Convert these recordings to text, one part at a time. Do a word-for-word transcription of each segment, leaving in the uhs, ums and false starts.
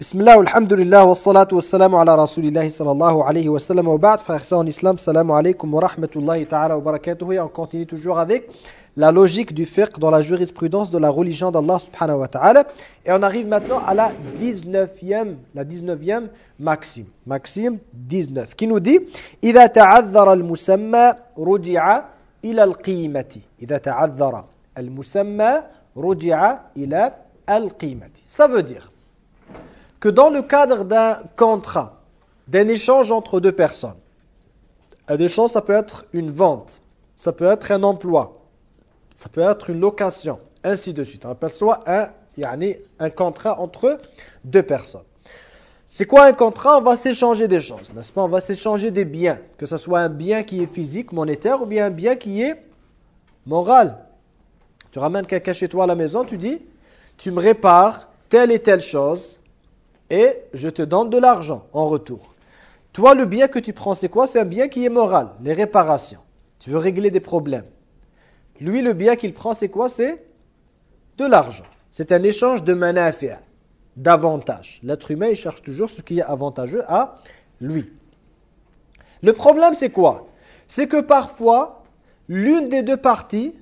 Bismillah, alhamdulillah, wa salatu wa salamu ala rasulillahi sallallahu alayhi wa sallam wa ba'd. Frères et sœurs en islam, salamu alaykum wa rahmatullahi ta'ala wa barakatuhu. Et on continue toujours avec la logique du fiqh dans la jurisprudence de la religion d'Allah subhanahu wa ta'ala. Et on arrive maintenant à la dix-neuvième, la dix-neuvième maxime. Maxime dix-neuf, qui nous dit « Idha ta'adhara al-musamma ruji'a ila al-qimati » Idha ta'adhara al-musamma ruji'a ila al-qimati. Ça veut dire que dans le cadre d'un contrat, d'un échange entre deux personnes, un échange, ça peut être une vente, ça peut être un emploi, ça peut être une location, ainsi de suite. On appelle ça un, yani, un contrat entre deux personnes. C'est quoi un contrat? On va s'échanger des choses, n'est-ce pas? On va s'échanger des biens, que ce soit un bien qui est physique, monétaire, ou bien un bien qui est moral. Tu ramènes quelqu'un chez toi à la maison, tu dis, tu me répares telle et telle chose, et je te donne de l'argent en retour. Toi, le bien que tu prends, c'est quoi? C'est un bien qui est moral, les réparations. Tu veux régler des problèmes. Lui, le bien qu'il prend, c'est quoi? C'est de l'argent. C'est un échange de manafi'a, d'avantages. L'être humain, il cherche toujours ce qui est avantageux à lui. Le problème, c'est quoi? C'est que parfois, l'une des deux parties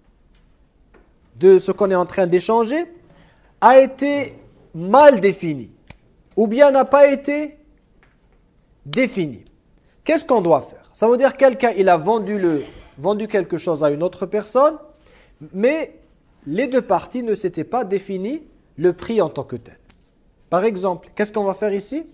de ce qu'on est en train d'échanger a été mal définie, ou bien n'a pas été défini. Qu'est-ce qu'on doit faire? Ça veut dire quelqu'un, il a vendu, le, vendu quelque chose à une autre personne, mais les deux parties ne s'étaient pas définies le prix en tant que tel. Par exemple, qu'est-ce qu'on va faire ici?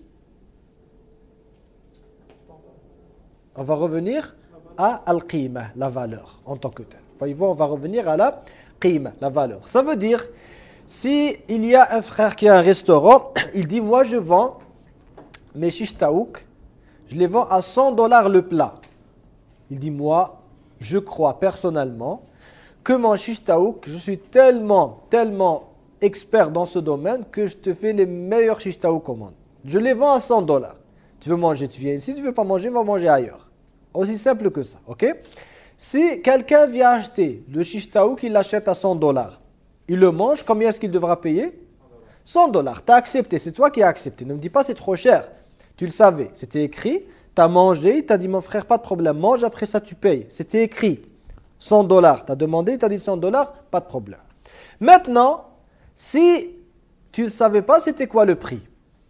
On va revenir à al-qima, la valeur en tant que tel. Voyez-vous, on va revenir à la qima, la valeur. Ça veut dire, si il y a un frère qui a un restaurant, il dit, moi je vends mes shish taouk, je les vends à cent dollars le plat. Il dit, moi, je crois personnellement que mon shish taouk, je suis tellement, tellement expert dans ce domaine que je te fais les meilleurs shish taouk au monde. Je les vends à cent dollars. Tu veux manger, tu viens ici, tu veux pas manger, va manger ailleurs. Aussi simple que ça, ok? Si quelqu'un vient acheter le shish taouk, il l'achète à cent dollars. Il le mange, combien est-ce qu'il devra payer? cent dollars. Tu as accepté, c'est toi qui as accepté. Ne me dis pas c'est trop cher. Tu le savais, c'était écrit, tu as mangé, il t'a dit mon frère, pas de problème, mange, après ça tu payes. C'était écrit, cent dollars. Tu as demandé, il t'a dit cent dollars, pas de problème. Maintenant, si tu ne savais pas c'était quoi le prix,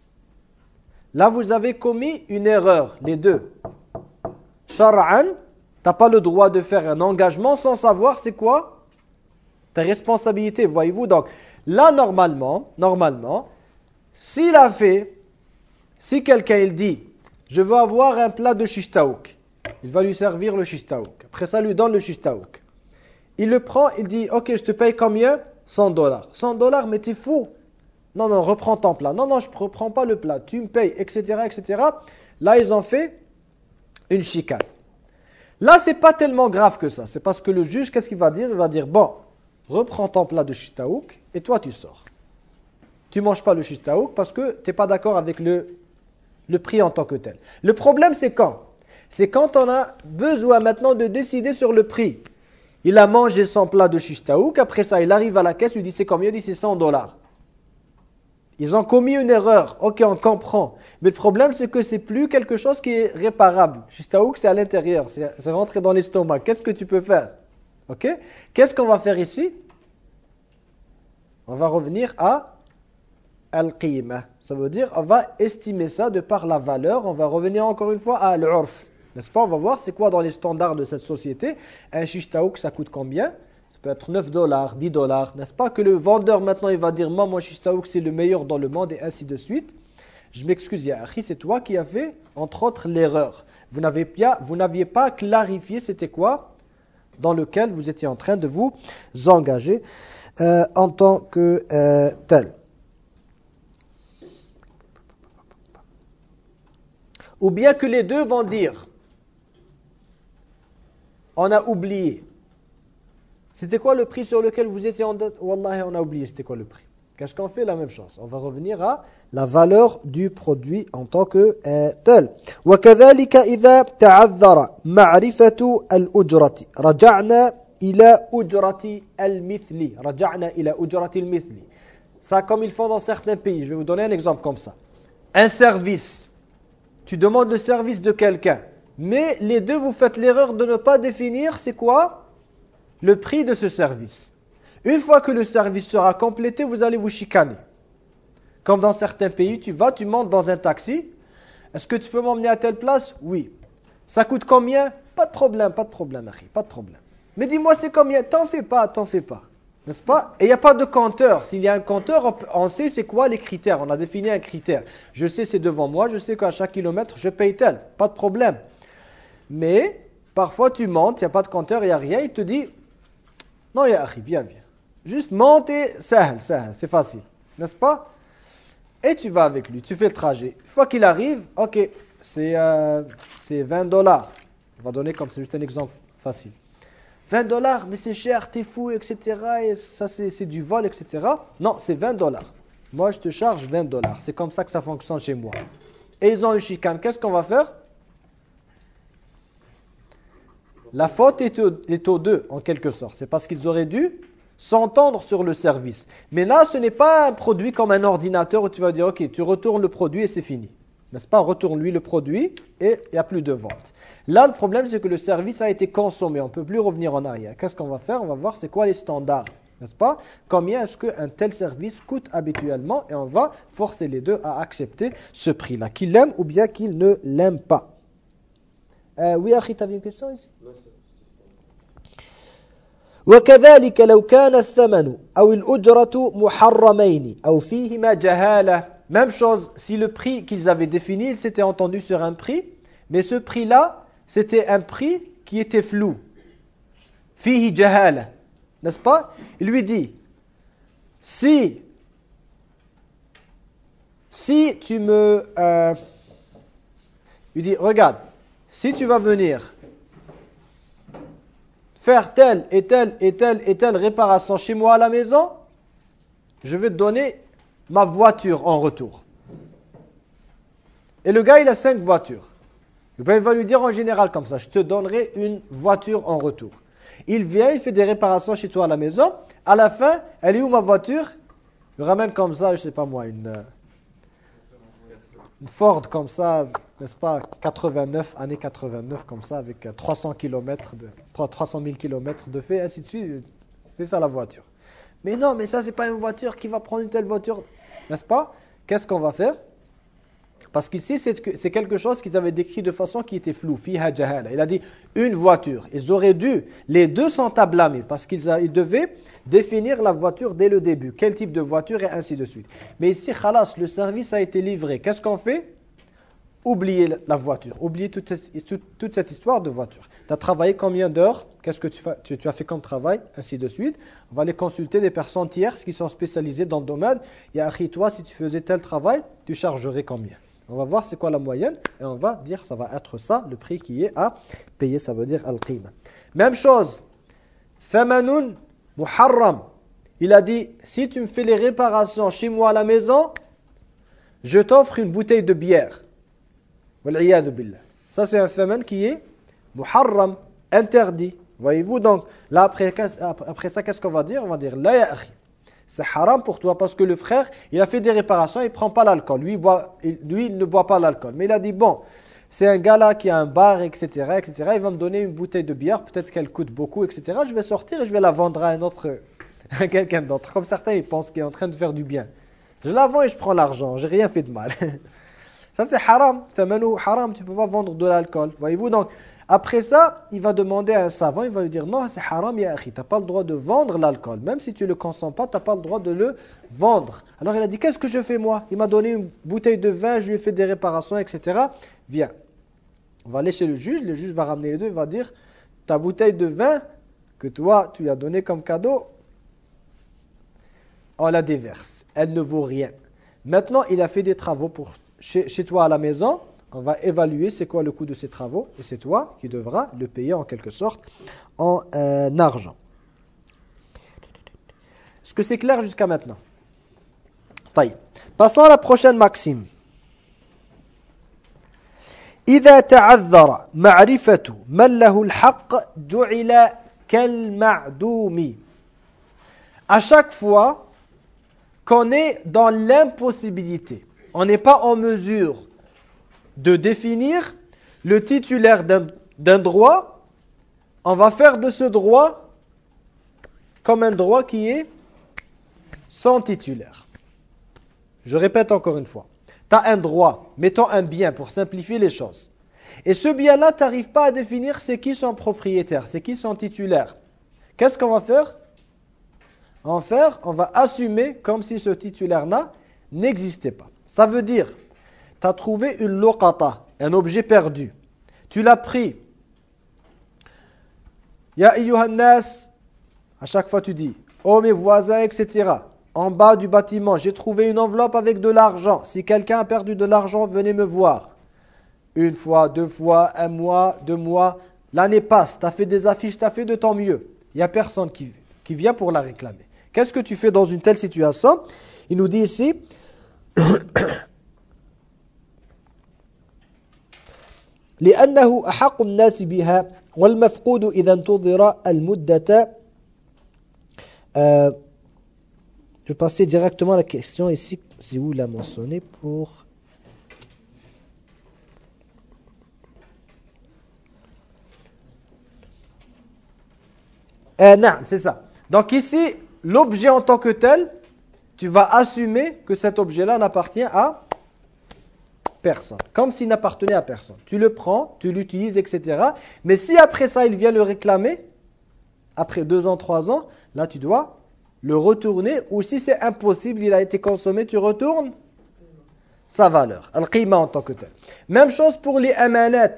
là vous avez commis une erreur, les deux. Shar'an, tu n'as pas le droit de faire un engagement sans savoir c'est quoi ta responsabilité, voyez-vous. Donc, là, normalement, normalement, s'il a fait, si quelqu'un, il dit, je veux avoir un plat de shish taouk, il va lui servir le shish taouk. Après ça, lui donne le shish taouk. Il le prend, il dit, ok, je te paye combien? cent dollars. cent dollars, mais t'es fou. Non, non, reprends ton plat. Non, non, je ne reprends pas le plat. Tu me payes, et cetera, et cetera. Là, ils ont fait une chicane. Là, c'est pas tellement grave que ça. C'est parce que le juge, qu'est-ce qu'il va dire? Il va dire, bon, reprends ton plat de shish taouk et toi tu sors. Tu ne manges pas le shish taouk parce que tu n'es pas d'accord avec le, le prix en tant que tel. Le problème c'est quand? C'est quand on a besoin maintenant de décider sur le prix. Il a mangé son plat de shish taouk, après ça il arrive à la caisse, il dit c'est combien? Il dit c'est cent dollars. Ils ont commis une erreur, ok on comprend. Mais le problème c'est que c'est plus quelque chose qui est réparable. Shish taouk c'est à l'intérieur, c'est rentré dans l'estomac. Qu'est-ce que tu peux faire? Ok? Qu'est-ce qu'on va faire ici? On va revenir à al-qima. Ça veut dire, on va estimer ça de par la valeur. On va revenir encore une fois à al-urf. N'est-ce pas? On va voir c'est quoi dans les standards de cette société. Un shish taouk, ça coûte combien? Ça peut être neuf dollars, dix dollars. N'est-ce pas? Que le vendeur maintenant, il va dire, moi, mon shish taouk, c'est le meilleur dans le monde et ainsi de suite. Je m'excuse, ya akhi, c'est toi qui as fait, entre autres, l'erreur. Vous n'aviez pas, vous n'aviez pas clarifié c'était quoi dans lequel vous étiez en train de vous engager euh, en tant que euh, tel. Ou bien que les deux vont dire, on a oublié. C'était quoi le prix sur lequel vous étiez en dette? Wallahi, on a oublié, c'était quoi le prix? Qu'est-ce qu'on fait? La même chose. On va revenir à la valeur du produit en tant que euh, tel. وكذلك إذا تعذر معرفة الأجرة رجعنا إلى أجرة المثل رجعنا إلى أجرة المثل. Ça, comme ils font dans certains pays. Je vais vous donner un exemple comme ça. Un service. Tu demandes le service de quelqu'un. Mais les deux, vous faites l'erreur de ne pas définir, c'est quoi? Le prix de ce service. Une fois que le service sera complété, vous allez vous chicaner. Comme dans certains pays, tu vas, tu montes dans un taxi. Est-ce que tu peux m'emmener à telle place? Oui. Ça coûte combien? Pas de problème, pas de problème, Harry, pas de problème. Mais dis-moi c'est combien? T'en fais pas, t'en fais pas. N'est-ce pas? Et il n'y a pas de compteur. S'il y a un compteur, on sait c'est quoi les critères. On a défini un critère. Je sais c'est devant moi, je sais qu'à chaque kilomètre, je paye tel. Pas de problème. Mais, parfois tu montes, il n'y a pas de compteur, il n'y a rien. Il te dit, non, il y a Harry, viens, viens. Juste monte et sahl, sahl, c'est facile. N'est-ce pas? Et tu vas avec lui, tu fais le trajet. Une fois qu'il arrive, ok, c'est euh, vingt dollars. On va donner comme c'est juste un exemple facile. vingt dollars, mais c'est cher, t'es fou, et cetera. Et ça, c'est du vol, et cetera. Non, c'est vingt dollars. Moi, je te charge vingt dollars. C'est comme ça que ça fonctionne chez moi. Et ils ont une chicane. Qu'est-ce qu'on va faire? La faute est au, est aux deux, en quelque sorte. C'est parce qu'ils auraient dû s'entendre sur le service. Mais là, ce n'est pas un produit comme un ordinateur où tu vas dire, ok, tu retournes le produit et c'est fini. N'est-ce pas? Retourne-lui le produit et il n'y a plus de vente. Là, le problème, c'est que le service a été consommé. On ne peut plus revenir en arrière. Qu'est-ce qu'on va faire? On va voir c'est quoi les standards. N'est-ce pas? Combien est-ce qu'un tel service coûte habituellement? Et on va forcer les deux à accepter ce prix-là. Qu'ils l'aiment ou bien qu'ils ne l'aiment pas. Euh, oui, Akhi, tu avais une question ici? وكذلك لو كان الثمن أو الأجرة محرمين أو فيهما جهالة. Même chose, si le prix qu'ils avaient défini, ils s'étaient entendus sur un prix, mais ce prix-là, c'était un prix qui était flou. Fihi jahala, n'est-ce pas? Il lui dit, si, si tu me... Euh, il dit, regarde, si tu vas venir faire telle et telle et telle et telle réparation chez moi à la maison, je vais te donner ma voiture en retour. Et le gars, il a cinq voitures. Il va lui dire en général comme ça, je te donnerai une voiture en retour. Il vient, il fait des réparations chez toi à la maison. À la fin, elle est où ma voiture? Il ramène comme ça, je sais pas moi, une, une Ford comme ça, n'est-ce pas, quatre-vingt-neuf, année quatre-vingt-neuf comme ça, avec trois cents kilomètres de, trois cent mille kilomètres de fait, ainsi de suite. C'est ça la voiture. Mais non, mais ça c'est pas une voiture qui va prendre une telle voiture, n'est-ce pas? Qu'est-ce qu'on va faire? Parce qu'ici c'est quelque chose qu'ils avaient décrit de façon qui était floue. Fiha jahala. Il a dit une voiture. Ils auraient dû, les deux sont à blâmer parce qu'ils ils devaient définir la voiture dès le début. Quel type de voiture et ainsi de suite. Mais ici, khalas, le service a été livré. Qu'est-ce qu'on fait? Oublier la voiture. Oublier toute cette, toute, toute cette histoire de voiture. Tu as travaillé combien d'heures? Qu'est-ce que tu, tu, tu as fait comme travail? Ainsi de suite. On va aller consulter des personnes tierces qui sont spécialisées dans le domaine. Et Akhi, toi, si tu faisais tel travail, tu chargerais combien? On va voir c'est quoi la moyenne et on va dire ça va être ça, le prix qui est à payer, ça veut dire al-qima. Même chose, thamanun muharram. Il a dit, si tu me fais les réparations chez moi à la maison, je t'offre une bouteille de bière. Wal'iyadu billah. Ça c'est un thaman qui est muharram, interdit. Voyez-vous donc, là après, après ça, qu'est-ce qu'on va dire? On va dire, la ya akhi. C'est haram pour toi parce que le frère, il a fait des réparations, il ne prend pas l'alcool. Lui, il, lui, il ne boit pas l'alcool. Mais il a dit, bon, c'est un gars là qui a un bar, et cetera, et cetera. Il va me donner une bouteille de bière, peut-être qu'elle coûte beaucoup, et cetera. Je vais sortir et je vais la vendre à un autre, à quelqu'un d'autre. Comme certains, ils pensent qu'il est en train de faire du bien. Je la vends et je prends l'argent. J'ai rien fait de mal. Ça, c'est haram. Thamanu haram, tu ne peux pas vendre de l'alcool. Voyez-vous, donc, après ça, il va demander à un savant, il va lui dire, non, c'est haram, ya akhi, tu n'as pas le droit de vendre l'alcool. Même si tu ne le consommes pas, tu n'as pas le droit de le vendre. Alors il a dit, qu'est-ce que je fais moi? Il m'a donné une bouteille de vin, je lui ai fait des réparations, et cetera. Viens, on va aller chez le juge, le juge va ramener les deux, il va dire, ta bouteille de vin que toi, tu lui as donnée comme cadeau, on la déverse. Elle ne vaut rien. Maintenant, il a fait des travaux pour, chez, chez toi à la maison. On va évaluer c'est quoi le coût de ces travaux et c'est toi qui devras le payer en quelque sorte en euh, argent. Est-ce que c'est clair jusqu'à maintenant? طيب. Passons à la prochaine maxime. إذا تعذر معرفة من له الحق جعل كالمعدوم. À chaque fois qu'on est dans l'impossibilité. On n'est pas en mesure de définir le titulaire d'un d'un droit. On va faire de ce droit comme un droit qui est sans titulaire. Je répète encore une fois. Tu as un droit, mettons un bien pour simplifier les choses. Et ce bien-là, tu n'arrives pas à définir c'est qui son propriétaire, c'est qui son titulaire. Qu'est-ce qu'on va faire? On va faire, on va assumer comme si ce titulaire-là n'existait pas. Ça veut dire, tu as trouvé une loqata, un objet perdu. Tu l'as pris. Ya ayyuhan nas, à chaque fois tu dis, oh mes voisins, et cetera. En bas du bâtiment, j'ai trouvé une enveloppe avec de l'argent. Si quelqu'un a perdu de l'argent, venez me voir. Une fois, deux fois, un mois, deux mois. L'année passe, tu as fait des affiches, tu as fait de ton mieux. Il n'y a personne qui, qui vient pour la réclamer. Qu'est-ce que tu fais dans une telle situation? Il nous dit ici, لأنه أحق الناس بها والمفقود إذا انتظر المدة. Je vais passer directement à la question ici, c'est où l'a mentionné pour... Euh, non, c'est ça. Donc ici, l'objet en tant que tel, tu vas assumer que cet objet-là n'appartient à personne. Comme s'il n'appartenait à personne. Tu le prends, tu l'utilises, et cetera. Mais si après ça, il vient le réclamer, après deux ans, trois ans, là tu dois le retourner. Ou si c'est impossible, il a été consommé, tu retournes sa valeur. Al-qima en tant que tel. Même chose pour les amanat.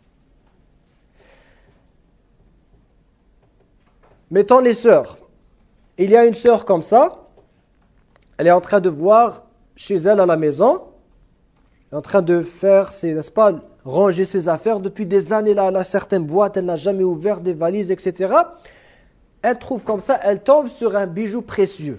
Mettons les sœurs. Il y a une sœur comme ça. Elle est en train de voir chez elle à la maison. Elle est en train de faire, ses, n'est-ce pas, ranger ses affaires. Depuis des années, là, elle a certaines boîtes. Elle n'a jamais ouvert des valises, et cetera. Elle trouve comme ça, elle tombe sur un bijou précieux.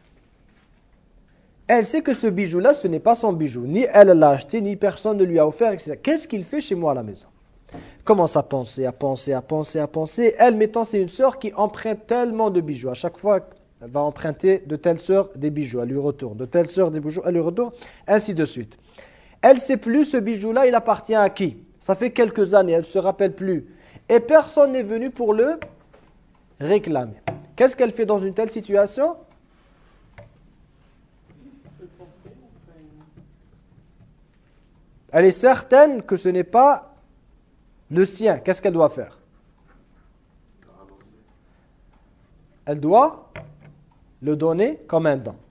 Elle sait que ce bijou-là, ce n'est pas son bijou. Ni elle l'a acheté, ni personne ne lui a offert, et cetera. Qu'est-ce qu'il fait chez moi à la maison? Commence à penser, à penser, à penser, à penser. Elle, mettant, c'est une sœur qui emprunte tellement de bijoux. À chaque fois, elle va emprunter de telle sœur des bijoux, elle lui retourne. De telle sœur des bijoux, elle lui retourne. Ainsi de suite. Elle ne sait plus ce bijou-là, il appartient à qui? Ça fait quelques années, elle ne se rappelle plus. Et personne n'est venu pour le réclamer. Qu'est-ce qu'elle fait dans une telle situation? Elle est certaine que ce n'est pas le sien. Qu'est-ce qu'elle doit faire? Elle doit le donner comme un don.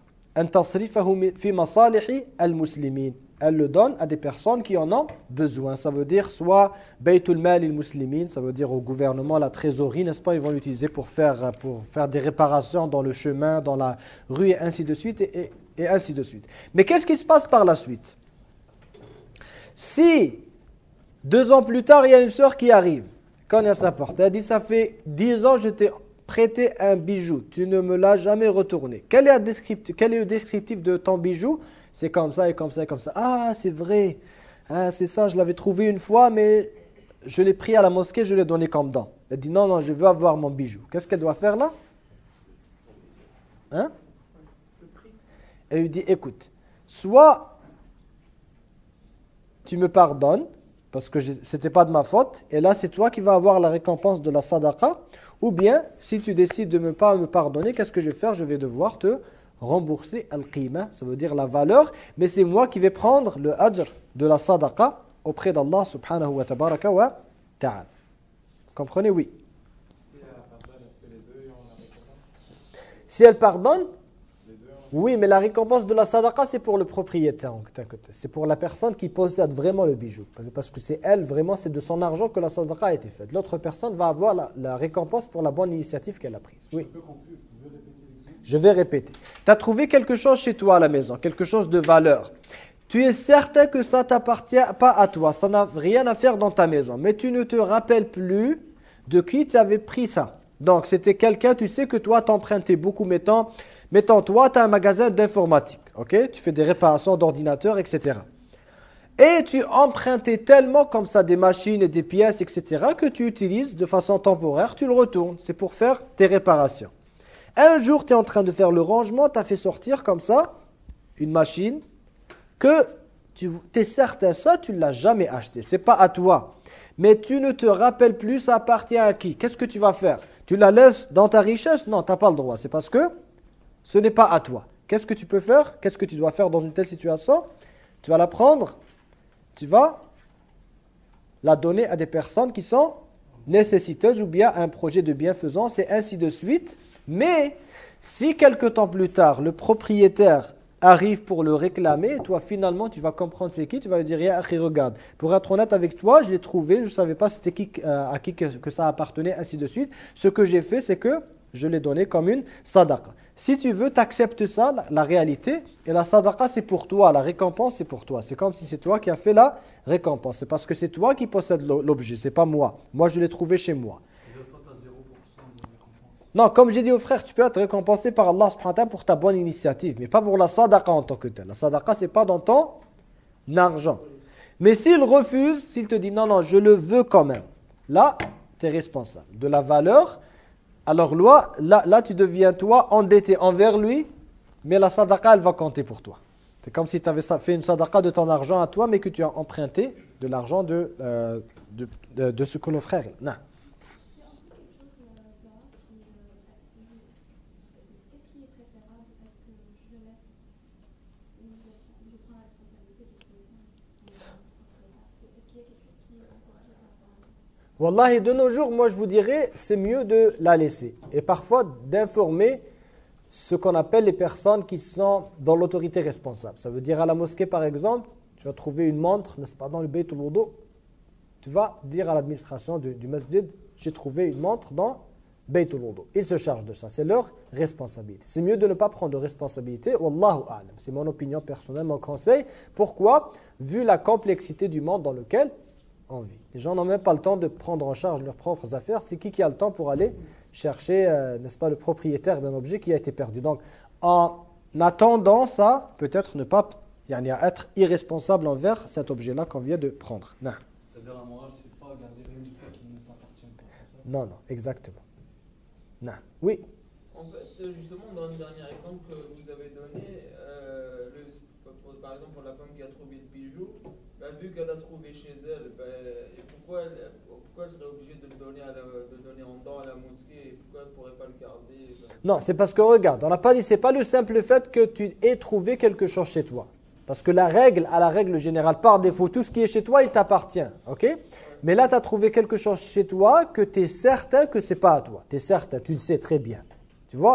Elle le donne à des personnes qui en ont besoin. Ça veut dire soit Baytul Mal al-Muslimin, ça veut dire au gouvernement, la trésorerie, n'est-ce pas? Ils vont l'utiliser pour faire, pour faire des réparations dans le chemin, dans la rue et ainsi de suite. Et, et, et ainsi de suite. Mais qu'est-ce qui se passe par la suite? Si deux ans plus tard, il y a une sœur qui arrive, quand elle s'apporte, elle dit, ça fait dix ans, je t'ai prêté un bijou, tu ne me l'as jamais retourné. Quel est, le descriptif, quel est le descriptif de ton bijou? C'est comme ça et comme ça et comme ça. Ah, c'est vrai, ah, c'est ça, je l'avais trouvé une fois, mais je l'ai pris à la mosquée, je l'ai donné comme don. Elle dit, non, non, je veux avoir mon bijou. Qu'est-ce qu'elle doit faire là? Hein? Elle lui dit, écoute, soit tu me pardonnes, parce que ce n'était pas de ma faute, et là c'est toi qui vas avoir la récompense de la sadaqa, ou bien, si tu décides de ne pas me pardonner, qu'est-ce que je vais faire? Je vais devoir te rembourser al-qima, ça veut dire la valeur, mais c'est moi qui vais prendre le ajr de la sadaqa auprès d'Allah subhanahu wa tabaraka wa ta'ala. Vous comprenez? Oui. Si elle pardonne, oui, mais la récompense de la sadaqa, c'est pour le propriétaire. C'est pour la personne qui possède vraiment le bijou. Parce que c'est elle, vraiment, c'est de son argent que la sadaqa a été faite. L'autre personne va avoir la, la récompense pour la bonne initiative qu'elle a prise. Oui. Je vais répéter. Tu as trouvé quelque chose chez toi à la maison, quelque chose de valeur. Tu es certain que ça ne t'appartient pas à toi, ça n'a rien à faire dans ta maison. Mais tu ne te rappelles plus de qui tu avais pris ça. Donc, c'était quelqu'un, tu sais que toi, t'empruntais beaucoup, mettons... Mettons, toi, tu as un magasin d'informatique, ok? Tu fais des réparations d'ordinateurs, et cetera. Et tu empruntais tellement comme ça des machines et des pièces, et cetera, que tu utilises de façon temporaire, tu le retournes. C'est pour faire tes réparations. Un jour, tu es en train de faire le rangement, tu as fait sortir comme ça une machine que tu es certain, ça, tu ne l'as jamais acheté. Ce n'est pas à toi. Mais tu ne te rappelles plus, ça appartient à qui? Qu'est-ce que tu vas faire? Tu la laisses dans ta richesse? Non, tu n'as pas le droit. C'est parce que ce n'est pas à toi. Qu'est-ce que tu peux faire? Qu'est-ce que tu dois faire dans une telle situation? Tu vas la prendre, tu vas la donner à des personnes qui sont nécessiteuses ou bien à un projet de bienfaisance et ainsi de suite. Mais si quelque temps plus tard, le propriétaire arrive pour le réclamer, toi finalement tu vas comprendre c'est qui, tu vas lui dire « regarde, pour être honnête avec toi, je l'ai trouvé, je ne savais pas c'était qui, euh, à qui que, que ça appartenait, ainsi de suite. Ce que j'ai fait, c'est que je l'ai donné comme une sadaqa. » Si tu veux, tu acceptes ça, la, la réalité, et la sadaqa c'est pour toi, la récompense c'est pour toi. C'est comme si c'est toi qui as fait la récompense. C'est parce que c'est toi qui possèdes l'objet, c'est pas moi. Moi je l'ai trouvé chez moi. Non, comme j'ai dit aux frères, tu peux être récompensé par Allah subhanahu wa ta'ala pour ta bonne initiative, mais pas pour la sadaqa en tant que telle. La sadaqa, c'est pas dans ton argent. Mais s'il refuse, s'il te dit non, non, je le veux quand même, là, tu es responsable. De la valeur, alors là, là, là, tu deviens toi endetté envers lui, mais la sadaqa, elle va compter pour toi. C'est comme si tu avais fait une sadaqa de ton argent à toi, mais que tu as emprunté de l'argent de, euh, de, de, de ce que le frère. Non. Wallahi, de nos jours, moi je vous dirais, c'est mieux de la laisser. Et parfois d'informer ce qu'on appelle les personnes qui sont dans l'autorité responsable. Ça veut dire à la mosquée par exemple, tu vas trouver une montre, n'est-ce pas, dans le Bayt al-Wudu. Tu vas dire à l'administration du, du masjid, j'ai trouvé une montre dans Bayt al-Wudu. Ils se chargent de ça, c'est leur responsabilité. C'est mieux de ne pas prendre de responsabilité, wallahu a'lam. C'est mon opinion personnelle, mon conseil. Pourquoi? Vu la complexité du monde dans lequel on vit. Les gens n'ont même pas le temps de prendre en charge leurs propres affaires. C'est qui qui a le temps pour aller chercher, euh, n'est-ce pas, le propriétaire d'un objet qui a été perdu. Donc, en attendant ça, peut-être ne pas, yani, être irresponsable envers cet objet-là qu'on vient de prendre. Non. C'est-à-dire la morale, c'est pas garder rien du tout qui ne t'appartient pas, c'est ça? Non, non, exactement. Non. Oui. En fait, justement, dans le dernier exemple que vous avez donné, euh, le, pour, par exemple, pour la femme qui a trouvé le bijou, bah, vu qu'elle a trouvé chez elle, bah, pourquoi, elle, pourquoi elle serait obligée de le donner, à la, de donner en don à la mosquée et pourquoi elle ne pourrait pas le garder bah... Non, c'est parce que regarde, on n'a pas dit, c'est pas le simple fait que tu aies trouvé quelque chose chez toi. Parce que la règle, à la règle générale, par défaut, tout ce qui est chez toi, il t'appartient. Ok ? Ouais. Mais là, tu as trouvé quelque chose chez toi que tu es certain que ce n'est pas à toi. Tu es certain, tu le sais très bien. Tu vois ?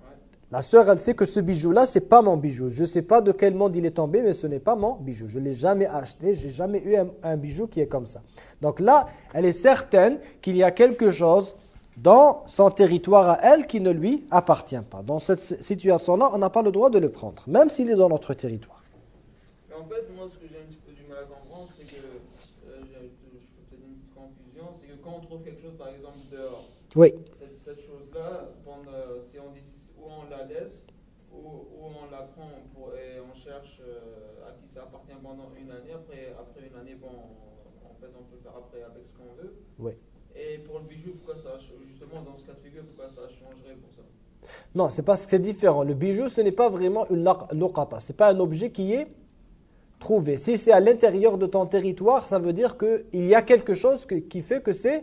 La sœur, elle sait que ce bijou-là, ce n'est pas mon bijou. Je ne sais pas de quel monde il est tombé, mais ce n'est pas mon bijou. Je ne l'ai jamais acheté, je n'ai jamais eu un, un bijou qui est comme ça. Donc là, elle est certaine qu'il y a quelque chose dans son territoire à elle qui ne lui appartient pas. Dans cette situation-là, on n'a pas le droit de le prendre, même s'il est dans notre territoire. Mais en fait, moi, ce que j'ai un petit peu du mal à comprendre, c'est que, euh, je fais peut-être une petite confusion, c'est que quand on trouve quelque chose, par exemple, dehors, oui. cette, cette chose-là, si on dit où on la laisse, ou, ou on la prend pour, et on cherche euh, à qui ça appartient pendant une année. Après, après une année, bon, en fait, on peut faire après avec ce qu'on veut. Oui. Et pour le bijou, pourquoi ça, justement, dans ce cas de figure, pourquoi ça changerait pour ça? Non, c'est parce que c'est différent. Le bijou, ce n'est pas vraiment une luqata. Ce n'est pas un objet qui est trouvé. Si c'est à l'intérieur de ton territoire, ça veut dire qu'il y a quelque chose que, qui fait que c'est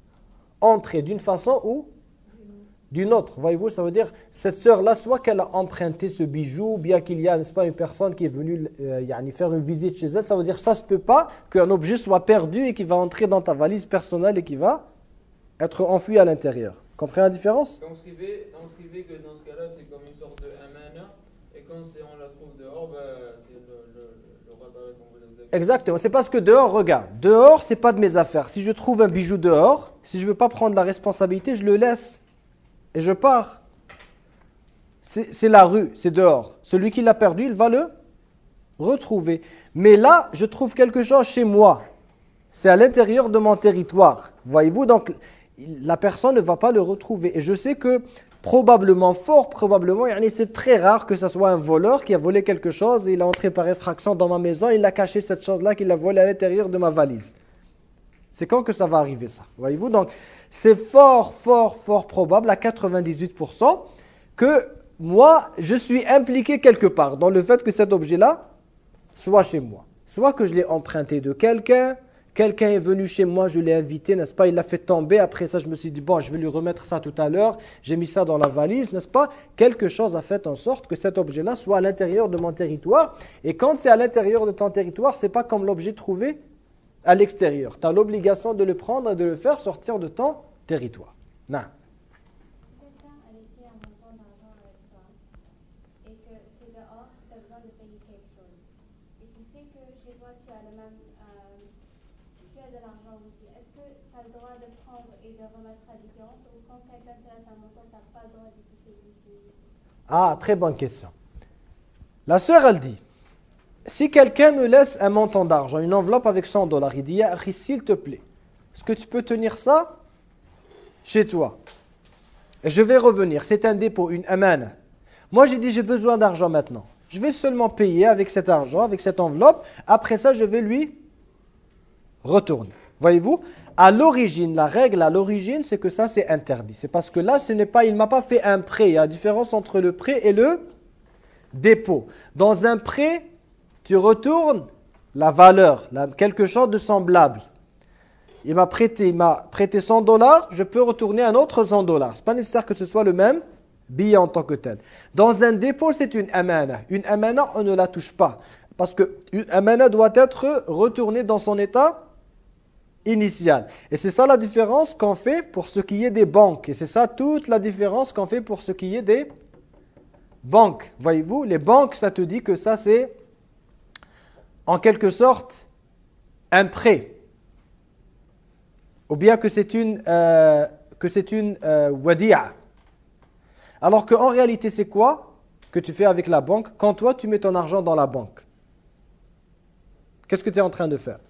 entré d'une façon ou d'une autre. Voyez-vous, ça veut dire, cette sœur-là, soit qu'elle a emprunté ce bijou, bien qu'il y a, n'est-ce pas, une personne qui est venue euh, yani faire une visite chez elle, ça veut dire, ça se peut pas qu'un objet soit perdu et qui va entrer dans ta valise personnelle et qui va être enfui à l'intérieur. Comprenez la différence? Donc, ce qui fait, donc, ce qui fait que dans ce cas-là, c'est comme une sorte de amana, et quand on la trouve dehors, bah, c'est le, le, le radar qu'on vous avez. Exactement, c'est parce que dehors, regarde, dehors, c'est pas de mes affaires. Si je trouve un bijou dehors, si je veux pas prendre la responsabilité, je le laisse. Et je pars. C'est la rue, c'est dehors. Celui qui l'a perdu, il va le retrouver. Mais là, je trouve quelque chose chez moi. C'est à l'intérieur de mon territoire. Voyez-vous, donc la personne ne va pas le retrouver. Et je sais que probablement, fort probablement, c'est très rare que ce soit un voleur qui a volé quelque chose, et il a entré par effraction dans ma maison, il a caché cette chose-là qu'il a volée à l'intérieur de ma valise. C'est quand que ça va arriver ça? Voyez-vous, donc c'est fort, fort, fort probable, à quatre-vingt-dix-huit pour cent, que moi, je suis impliqué quelque part dans le fait que cet objet-là soit chez moi. Soit que je l'ai emprunté de quelqu'un, quelqu'un est venu chez moi, je l'ai invité, n'est-ce pas? Il l'a fait tomber, après ça je me suis dit, bon, je vais lui remettre ça tout à l'heure, j'ai mis ça dans la valise, n'est-ce pas? Quelque chose a fait en sorte que cet objet-là soit à l'intérieur de mon territoire. Et quand c'est à l'intérieur de ton territoire, c'est pas comme l'objet trouvé à l'extérieur. Tu as l'obligation de le prendre et de le faire sortir de ton territoire. Non. Quelqu'un a laissé un montant d'argent avec toi et que tu es dehors, tu as besoin de payer quelque chose. Et tu sais que chez toi, tu as le même, euh, tu as de l'argent aussi. Est-ce que tu as le droit de prendre et de remettre la différence, ou quand quelqu'un te laisse un montant, tu n'as pas le droit de toucher du tout? Ah, très bonne question. La sœur, elle dit, si quelqu'un me laisse un montant d'argent, une enveloppe avec cent dollars, il dit, ya akhi, s'il te plaît, est-ce que tu peux tenir ça chez toi? Et je vais revenir, c'est un dépôt, une amana. Moi, j'ai dit, j'ai besoin d'argent maintenant. Je vais seulement payer avec cet argent, avec cette enveloppe. Après ça, je vais lui retourner. Voyez-vous? À l'origine, la règle à l'origine, c'est que ça, c'est interdit. C'est parce que là, ce n'est pas, il ne m'a pas fait un prêt. Il y a une différence entre le prêt et le dépôt. Dans un prêt, tu retournes la valeur, la, quelque chose de semblable. Il m'a prêté, il m'a prêté cent dollars, je peux retourner un autre cent dollars. Ce n'est pas nécessaire que ce soit le même billet en tant que tel. Dans un dépôt, c'est une amana. Une amana, on ne la touche pas. Parce qu'une amana doit être retournée dans son état initial. Et c'est ça la différence qu'on fait pour ce qui est des banques. Et c'est ça toute la différence qu'on fait pour ce qui est des banques. Voyez-vous, les banques, ça te dit que ça c'est en quelque sorte un prêt. Ou bien que c'est une, euh, que c'est une euh, wadi'a. Alors qu'en réalité, c'est quoi que tu fais avec la banque quand toi, tu mets ton argent dans la banque? Qu'est-ce que tu es en train de faire?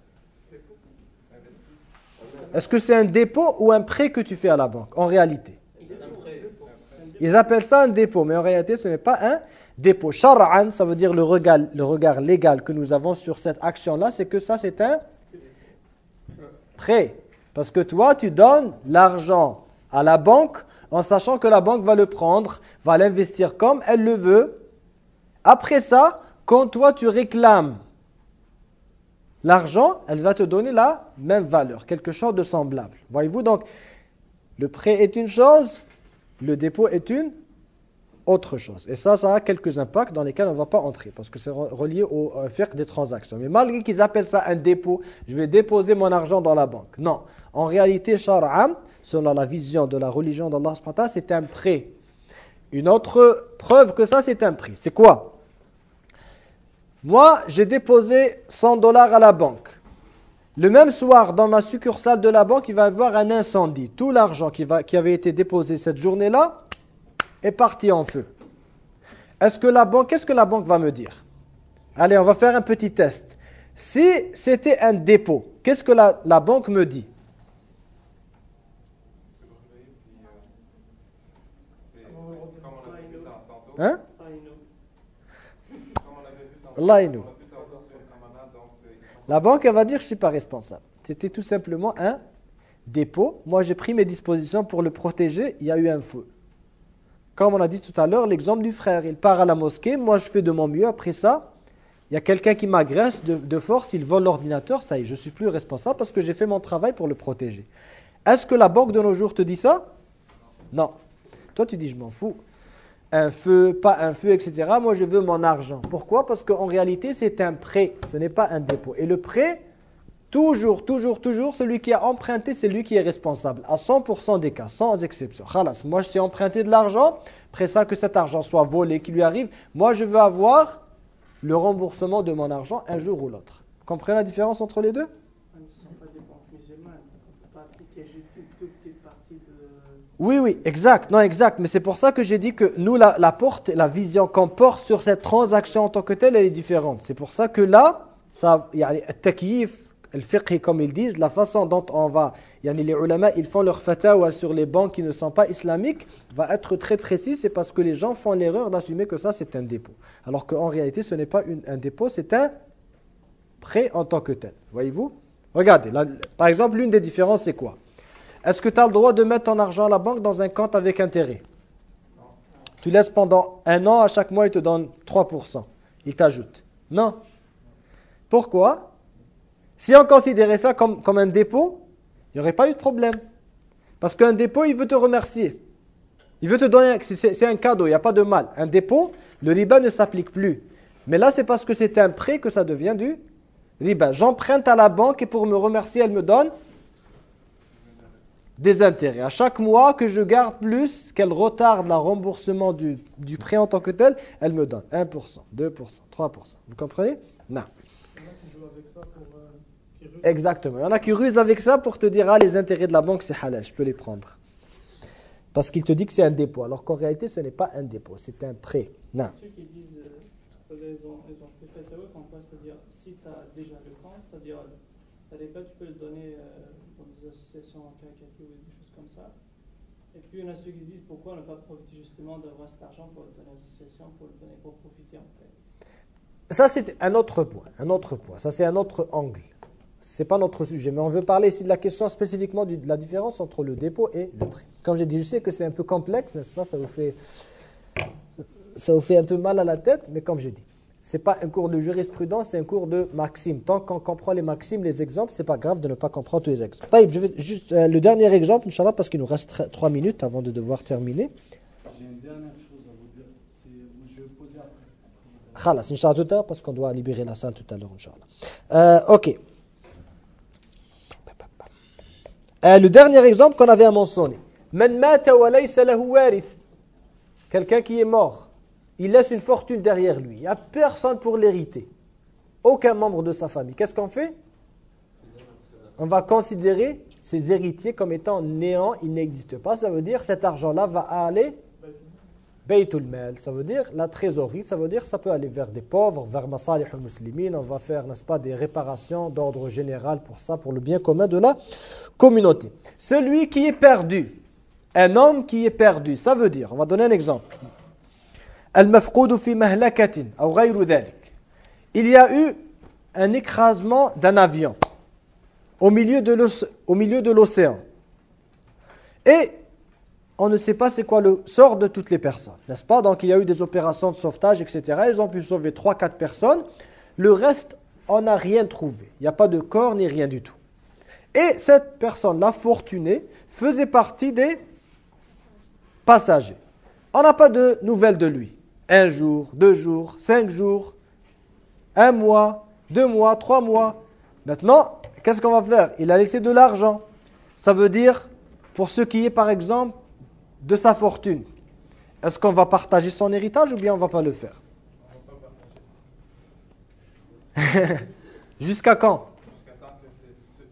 Est-ce que c'est un dépôt ou un prêt que tu fais à la banque, en réalité? Ils appellent ça un dépôt, mais en réalité, ce n'est pas un dépôt. Shar'an, ça veut dire le regard, le regard légal que nous avons sur cette action-là, c'est que ça, c'est un prêt. Parce que toi, tu donnes l'argent à la banque en sachant que la banque va le prendre, va l'investir comme elle le veut. Après ça, quand toi, tu réclames l'argent, elle va te donner la même valeur, quelque chose de semblable. Voyez-vous, donc, le prêt est une chose, le dépôt est une autre chose. Et ça, ça a quelques impacts dans lesquels on ne va pas entrer, parce que c'est relié au euh, fiqh des transactions. Mais malgré qu'ils appellent ça un dépôt, je vais déposer mon argent dans la banque. Non. En réalité, shar'an, selon la vision de la religion d'Allah subhanahu wa ta'ala, c'est un prêt. Une autre preuve que ça, c'est un prêt. C'est quoi? Moi, j'ai déposé cent dollars à la banque. Le même soir, dans ma succursale de la banque, il va y avoir un incendie. Tout l'argent qui, va, qui avait été déposé cette journée-là est parti en feu. Est-ce que la banque, qu'est-ce que la banque va me dire? Allez, on va faire un petit test. Si c'était un dépôt, qu'est-ce que la, la banque me dit? Hein? La banque, elle va dire, je ne suis pas responsable. C'était tout simplement un dépôt. Moi, j'ai pris mes dispositions pour le protéger. Il y a eu un feu. Comme on a dit tout à l'heure, l'exemple du frère. Il part à la mosquée. Moi, je fais de mon mieux. Après ça, il y a quelqu'un qui m'agresse de, de force. Il vole l'ordinateur. Ça y est, je ne suis plus responsable parce que j'ai fait mon travail pour le protéger. Est-ce que la banque de nos jours te dit ça? Non. Toi, tu dis, je m'en fous. Un feu, pas un feu, et cetera. Moi, je veux mon argent. Pourquoi? Parce qu'en réalité, c'est un prêt. Ce n'est pas un dépôt. Et le prêt, toujours, toujours, toujours, celui qui a emprunté, c'est lui qui est responsable. À cent pour cent des cas, sans exception. Khalas, moi, je t'ai emprunté de l'argent. Après ça, que cet argent soit volé, qu'il lui arrive. Moi, je veux avoir le remboursement de mon argent un jour ou l'autre. Vous comprenez la différence entre les deux? Ils ne sont pas des banques musulmanes. On ne peut pas appliquer juste une toute petite partie de... Oui, oui, exact, non, exact. Mais c'est pour ça que j'ai dit que nous, la, la porte, la vision qu'on porte sur cette transaction en tant que telle, elle est différente. C'est pour ça que là, ça, il y a le takyif, le fiqh, comme ils disent, la façon dont on va, il y a les ulama, ils font leur fatawa sur les banques qui ne sont pas islamiques, va être très précis. C'est parce que les gens font l'erreur d'assumer que ça, c'est un dépôt. Alors qu'en réalité, ce n'est pas une, un dépôt, c'est un prêt en tant que tel. Voyez-vous? Regardez, là, par exemple, l'une des différences, c'est quoi? Est-ce que tu as le droit de mettre ton argent à la banque dans un compte avec intérêt? Tu laisses pendant un an, à chaque mois, il te donne trois pour cent. Il t'ajoute. Non. Pourquoi? Si on considérait ça comme, comme un dépôt, il n'y aurait pas eu de problème. Parce qu'un dépôt, il veut te remercier. Il veut te donner, c'est un cadeau, il n'y a pas de mal. Un dépôt, le riba ne s'applique plus. Mais là, c'est parce que c'est un prêt que ça devient du riba. J'emprunte à la banque et pour me remercier, elle me donne des intérêts. À chaque mois que je garde plus, qu'elle retarde le remboursement du, du prêt en tant que tel, elle me donne un pour cent, deux pour cent, trois pour cent. Vous comprenez? Non. Il y en a qui jouent avec ça pour... Euh, qui rusent. Exactement. Il y en a qui rusent avec ça pour te dire, ah, les intérêts de la banque, c'est halal, je peux les prendre. Parce qu'il te dit que c'est un dépôt, alors qu'en réalité, ce n'est pas un dépôt, c'est un prêt. Non. Ceux qui disent, euh, ils ont, ils ont fait fatwa comme quoi, c'est-à-dire, si tu as déjà le temps, c'est-à-dire, tu pas, tu peux le donner euh, dans des associations caritative ou des choses comme ça. Et puis, il y en a ceux qui disent, pourquoi ne pas profiter justement d'avoir cet argent pour le donner aux associations, pour le donner, pour profiter en fait. Ça, c'est un autre point, un autre point. Ça, c'est un autre angle. Ce n'est pas notre sujet, mais on veut parler ici de la question spécifiquement du, de la différence entre le dépôt et le prêt. Comme j'ai dit, je sais que c'est un peu complexe, n'est-ce pas? Ça vous fait, ça vous fait un peu mal à la tête, mais comme j'ai dit, ce n'est pas un cours de jurisprudence, c'est un cours de maximes. Tant qu'on comprend les maximes, les exemples, ce n'est pas grave de ne pas comprendre tous les exemples. Taïb, je vais juste euh, le dernier exemple, Inch'Allah, parce qu'il nous reste trois minutes avant de devoir terminer. J'ai une dernière chose à vous dire, c'est je vais poser après. Khalas, Inch'Allah, tout à l'heure, parce qu'on doit libérer la salle tout à l'heure, Inch'Allah. Euh, ok. Euh, le dernier exemple qu'on avait à mentionner. Man mata wa laysa lahu warith. Quelqu'un qui est mort. Il laisse une fortune derrière lui. Il n'y a personne pour l'hériter. Aucun membre de sa famille. Qu'est-ce qu'on fait? On va considérer ces héritiers comme étant néants. Ils n'existent pas. Ça veut dire que cet argent-là va aller Baytul Mal. Ça veut dire la trésorerie. Ça veut dire que ça peut aller vers des pauvres, vers Masalih al-Muslimin. On va faire, n'est-ce pas, des réparations d'ordre général pour ça, pour le bien commun de la communauté. Celui qui est perdu. Un homme qui est perdu. Ça veut dire, on va donner un exemple. Al-mafqoudu fi mahlakatin ou ghayru dhalik. Il y a eu un écrasement d'un avion au milieu de l'océan. Et on ne sait pas c'est quoi le sort de toutes les personnes, n'est-ce pas? Donc il y a eu des opérations de sauvetage, et cetera. Ils ont pu sauver trois quatre personnes. Le reste, on n'a rien trouvé. Il n'y a pas de corps ni rien du tout. Et cette personne-là, fortunée, faisait partie des passagers. On n'a pas de nouvelles de lui. Un jour, deux jours, cinq jours, un mois, deux mois, trois mois. Maintenant, qu'est-ce qu'on va faire? Il a laissé de l'argent. Ça veut dire, pour ce qui est par exemple de sa fortune, est-ce qu'on va partager son héritage ou bien on ne va pas le faire? Jusqu'à quand? Jusqu'à temps que c'est sûr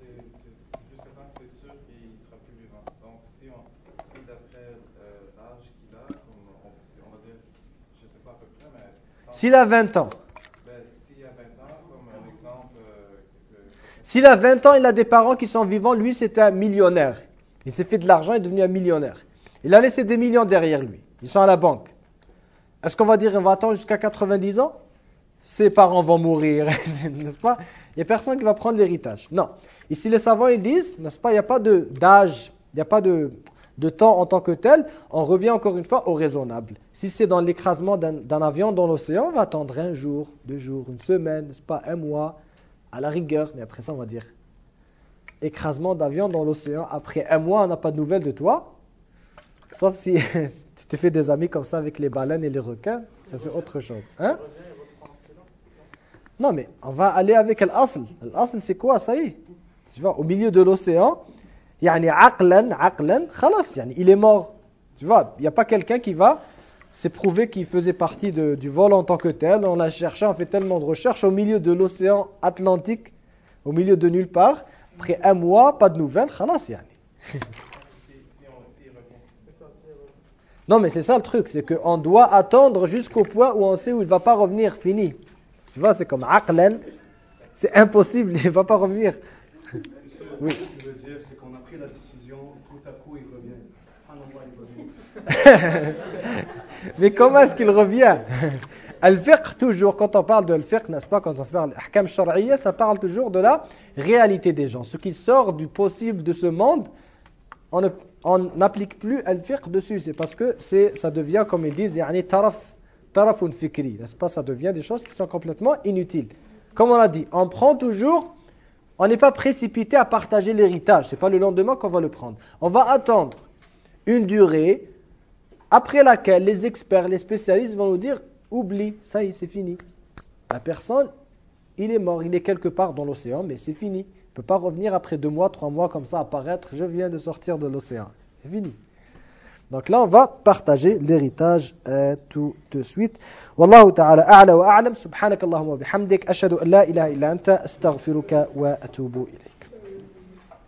qu'il ne sera plus vivant. Donc, si, on, si d'après euh, l'âge qu'il a, on, on, on va dire, je ne sais pas à peu près, mais... S'il a vingt ans. Ben, s'il a vingt ans, comme un exemple... Euh, que, que, S'il a vingt ans, il a des parents qui sont vivants, lui c'est un millionnaire. Il s'est fait de l'argent, il est devenu un millionnaire. Il a laissé des millions derrière lui. Ils sont à la banque. Est-ce qu'on va dire on va attendre jusqu'à quatre-vingt-dix ans? Ses parents vont mourir, n'est-ce pas? Il n'y a personne qui va prendre l'héritage. Non. Ici, les savants, ils disent, n'est-ce pas, il n'y a pas d'âge, il n'y a pas de, de temps en tant que tel. On revient encore une fois au raisonnable. Si c'est dans l'écrasement d'un avion dans l'océan, on va attendre un jour, deux jours, une semaine, n'est-ce pas, un mois, à la rigueur. Mais après ça, on va dire, écrasement d'avion dans l'océan. Après un mois, on n'a pas de nouvelles de toi. Sauf si tu te fais des amis comme ça avec les baleines et les requins. Ça, c'est autre chose. Hein? Non, mais on va aller avec l'asl. L'asl, c'est quoi? Ça y est. Tu vois, au milieu de l'océan, yani aqlan, aqlan, khalas, yani il est mort. Tu vois, il n'y a pas quelqu'un qui va s'éprouver qu'il faisait partie de, du vol en tant que tel. On l'a cherché, on fait tellement de recherches au milieu de l'océan Atlantique, au milieu de nulle part. Après un mois, pas de nouvelles, khalas, yani. Non, mais c'est ça le truc, c'est qu'on doit attendre jusqu'au point où on sait où il ne va pas revenir, fini. Tu vois, c'est comme aqlan, c'est impossible, il ne va pas revenir. Oui. Ce que je veux dire, c'est qu'on a pris la décision, tout à coup il revient. Subhanallah, il revient. Mais comment est-ce qu'il revient? Al-fiqh, toujours, quand on parle de al-fiqh, n'est-ce pas, quand on parle d'ahkam shar'iyya, ça parle toujours de la réalité des gens. Ce qui sort du possible de ce monde, on ne on n'applique plus al-fiqh dessus. C'est parce que c'est, ça devient, comme ils disent, yani taraf, tarafun fikri, n'est-ce pas? Ça devient des choses qui sont complètement inutiles. Comme on l'a dit, on prend toujours, on n'est pas précipité à partager l'héritage. Ce n'est pas le lendemain qu'on va le prendre. On va attendre une durée après laquelle les experts, les spécialistes vont nous dire, oublie, ça y est, c'est fini. La personne, il est mort, il est quelque part dans l'océan, mais c'est fini. Il ne peut pas revenir après deux mois, trois mois comme ça apparaître, je viens de sortir de l'océan. C'est fini. Donc là, on va partager l'héritage euh, tout de suite. Wallahu ta'ala a'la wa a'lam. Subhanakallahumma wa bihamdik. Ashhadu an la ilaha illa anta astaghfiruka wa atubu ilayk.